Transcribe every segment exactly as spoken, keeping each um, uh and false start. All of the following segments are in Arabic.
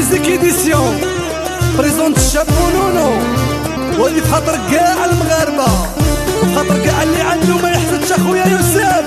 ميزيك إديسيون بريزونت الشاب ونونو، وهذه بخاطر كاع المغاربة، بخاطر كاع اللي عنده ما يحسدش اخويا يوسف.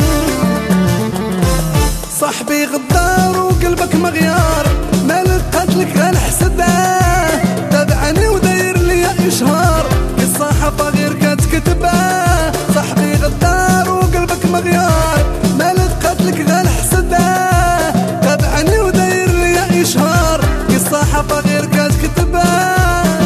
صاحبي غدار وقلبك مغيار، ما لقاتلك غنحسداه، تابعني وداير ليا اشهار، في الصحافة غير كتكتباه. صاحبي غدار وقلبك مغيار، ما لقاتلك غنحسداه، تابعني وداير ليا اشهار، في الصحافة غير كتكتباه.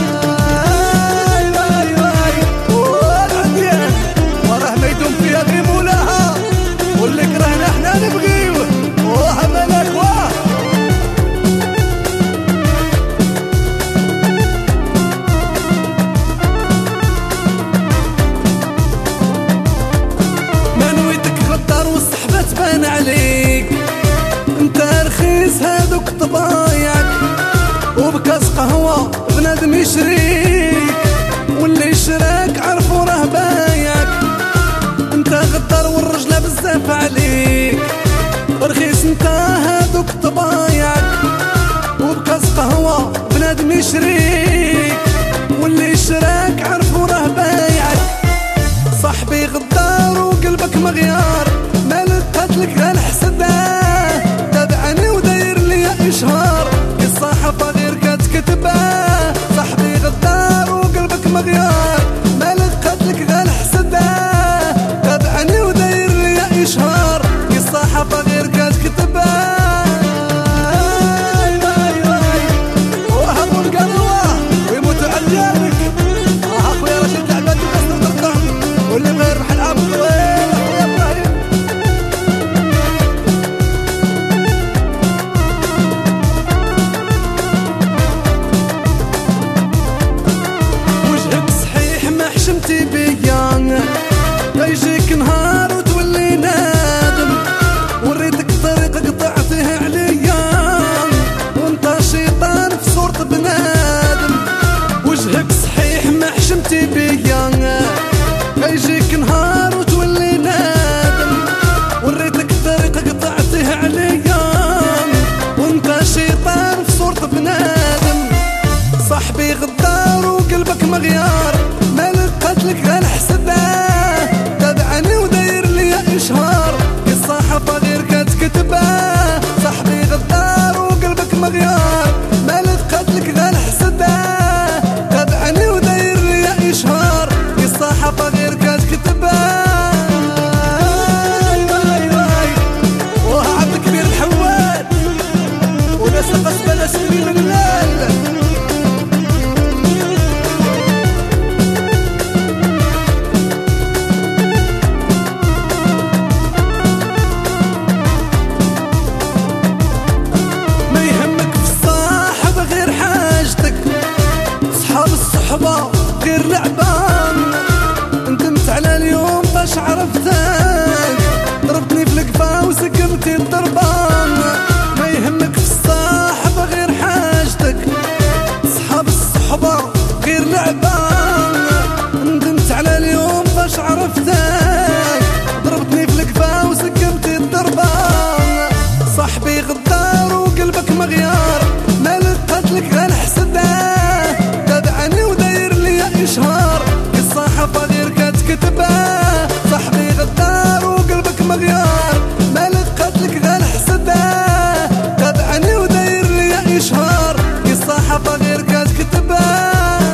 تبان عليك انت رخيص هادوك طبايعك، وبكاس قهوة بنادم يشريك، واللي شراك عرفو راه بايعك. انت غدار والرجلة بزاف عليك، رخيص انت هادوك طبايعك، وبكاس قهوة بنادم يشريك، واللي شراك عرفو راه بايعك. صاحبي غدار وقلبك مغيار، ما لقاتلك غنحسداه، تابعني وداير ليا اشهار، في الصحافة غير كتكتباه. صاحبي غدار وقلبك مغيار، ما لقاتلك غنحسداه، تابعني وداير ليا اشهار، في الصحافة غير كتكتباه. وهبوا القلوة ويموتوا عالجانك، اه اخويا رشيد العباد وكسر ترقم، واللي بغير بحال عبد الويل اخويا ابراهيم. حشمتي بيا يجيك نهار وتولي نادم، وريتك طريق قطعته عليا، وانت شيطان في صورة بنادم. وجهك صحيح ما حشمتي بيا يجيك نهار وتولي نادم، وريتك طريق قطعته عليا، وانت شيطان في صورة بنادم. صاحبي غدار وقلبك مغيار، ما لقاتلك غنحسداه، تابعني وداير ليا اشهار، في الصحافة غير كتكتباه. صاحبي غدار وقلبك مغيار، ما لقاتلك غنحسداه، تابعني وداير ليا اشهار، في الصحافة غير كتكتباه. وها عبد الكبير الحواد وناس القصبة الاسمري من الليل. الصحبة غير لعبان، ندمت على اليوم باش عرفتك، ضربتني في القفا وسقمتي الضربان. ما يهمك في الصاحبة غير حاجتك، صحاب الصحبة غير لعبان، ندمت على اليوم باش عرفتك، ضربتني في القفا وسقمتي الضربان. صاحبي غدار وقلبك مغيار، ما لقاتلك غنحسداه، تابعني وداير ليا اشهار، في الصحافة غير كتكتباه. صاحبي غدار وقلبك مغيار، ما لقاتلك غنحسداه، تابعني وداير ليا اشهار، في الصحافة غير كتكتباه.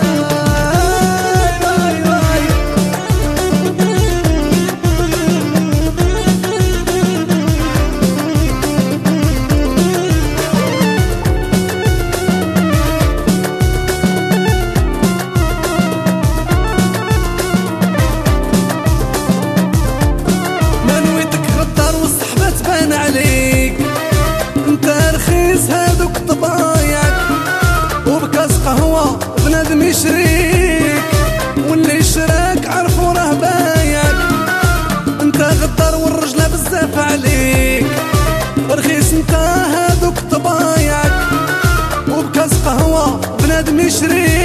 تبان عليك انت رخيص هادوك طبايعك، وبكاس قهوة بنادم يشريك، واللي شراك عرفو راه بايعك. انت غدار والرجلة بزاف عليك، رخيص انت هادوك طبايعك، وبكاس قهوة بنادم يشريك،